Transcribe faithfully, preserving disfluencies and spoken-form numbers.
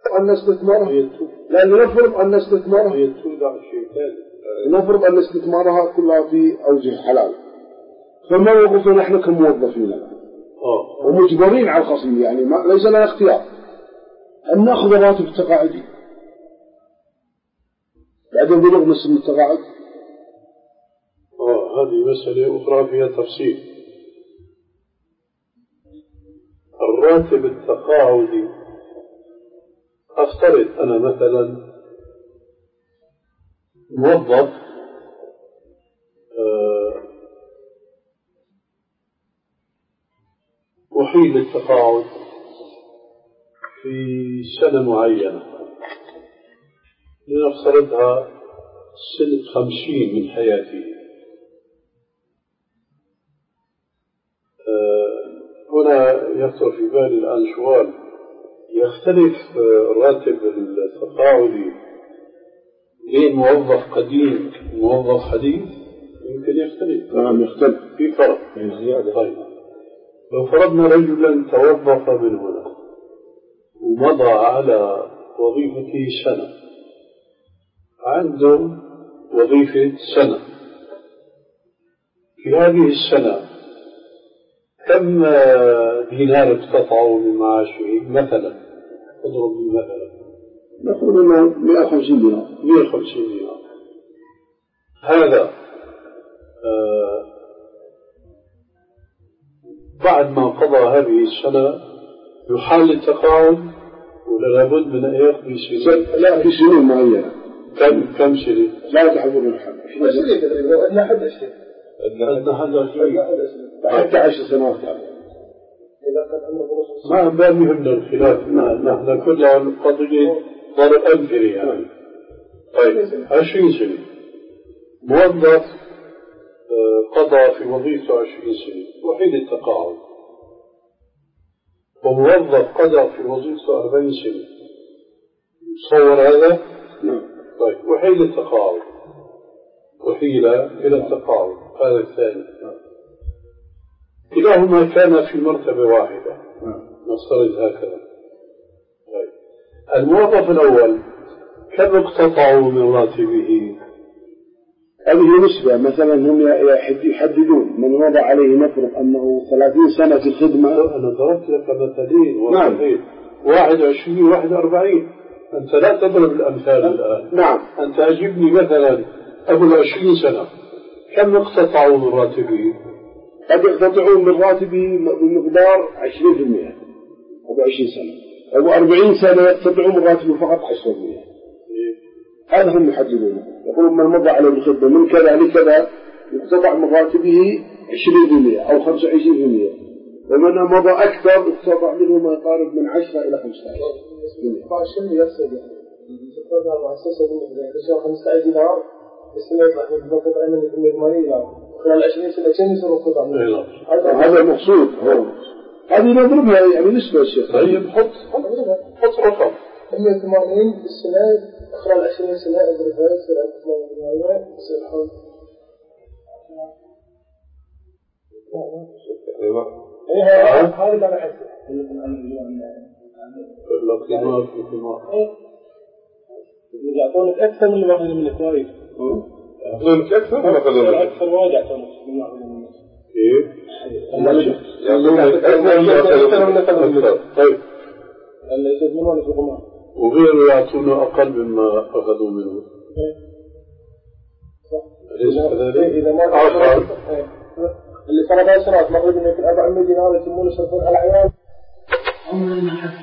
أن نستثمرها، لأن نفرض أن نستثمرها نفرض أن استثمارها كلها في أوجه حلال، فما وقفنا نحن كموظفين ومجبرين على الخصم، يعني ما ليس لنا اختيار أن نأخذ راتب التقاعدي بعدين بلغ نصف التقاعد. آه هذه مسألة أخرى فيها تفصيل. الراتب التقاعدي أفترض أنا مثلا موظف أحيل التقاعد في سنة معينة، لنفترضها سنة خمسين من حياتي. هنا يخطر في بالي الآن سؤال، يختلف راتب التقاعدي بين موظف قديم وموظف حديث؟ يمكن يختلف. نعم يختلف، في فرق. طيب لو فرضنا رجلا توظف من هنا ومضى على وظيفته سنة، عنده وظيفة سنة، في هذه السنة كم دينار اقتطعوا من معاشه مثلا؟ اضرب لي مثلا. نقول انه مئة وخمسين دينار. مئة وخمسين دينار. هذا آه بعد ما قضى هذه السنة يحال التقاعد ولا لابد من أن يقضي سنة؟ لا، في سنين معينة. كم كم سنة؟ لا تحضر الحد. بس سنين تقريبا، أدنى حد عشرين. أدنى حد عشرين. حتى عشر سنوات. ما ما يهمنا الخلاف، نحن كلها قضية ضرب أمثلة يعني. طيب عشرين سنة موظف قضى في وظيفته عشرين سنة وحيد التقاعد، وموظف قضى في وظيفته أربعين سنة، تصور هذا؟ نعم. طيب وحيد التقاعد، وحيل إلى التقاعد هذا الثاني، كلاهما كان في مرتبة واحدة، نفترض هكذا. طيب الموظف الأول كم اقتطعوا من راتبه؟ هذه نسبة، مثلا هم يحددون من وضع عليه نفرض أنه ثلاثين سنة في الخدمة. أنا ضربت لك مثلين. نعم. واحد وعشرين واحد أربعين، أنت لا تضرب الأمثال الآن. نعم. أنت أجيبني مثلا أبو العشرين سنة كم اقتطعوا من راتبه؟ قد يقتطعون من راتبه بمقدار عشرين بالمئة. أبو عشرين سنة، أبو أربعين سنة يقتطعون من راتبه فقط عشرين بالمئة. هذا هم يحددونه، يقولون من مضى على الخدمة من كذا لكذا يقتطع من راتبه عشرين بالمئة أو خمسة وعشرين بالمئة، ومن مضى أكثر يقتطع منه ما يقارب من عشرة إلى خمسة عشر بالمئة. فالشيء يفسد يعني يتفرد على مؤسسة بالمئة تشغل خمسة عشر دينار السنة يطلع من القطع من الثمانية دينار خلال عشرين سنة كم يصير القطع منه؟ هذا المقصود. هذه نضربها يعني نسبة الشيخ. طيب حط حط رقم مئة وثمانين بالسنة خلال عشرين سنة أضربها يصير ألف وثمانمائة يصير حول. إيه هذا اللي أنا أحسه. القمار في القمار. يعطونك أكثر من اللي ماخذين من الكويت. يعطونك أكثر ولا أخذون؟ أكثر وايد يعطونك من اللي ماخذين من الكويت. إيه؟ يعطونك أكثر من الكويت. طيب. اللي يزيد منه ولا في القمار. وغيره يعطونه أقل مما أخذوا منه. أليس كذلك؟ إذا ما آخر اللي صار بعد سنوات ماخذين من الأربعمائة دينار يسمونه يصرفون على العيال.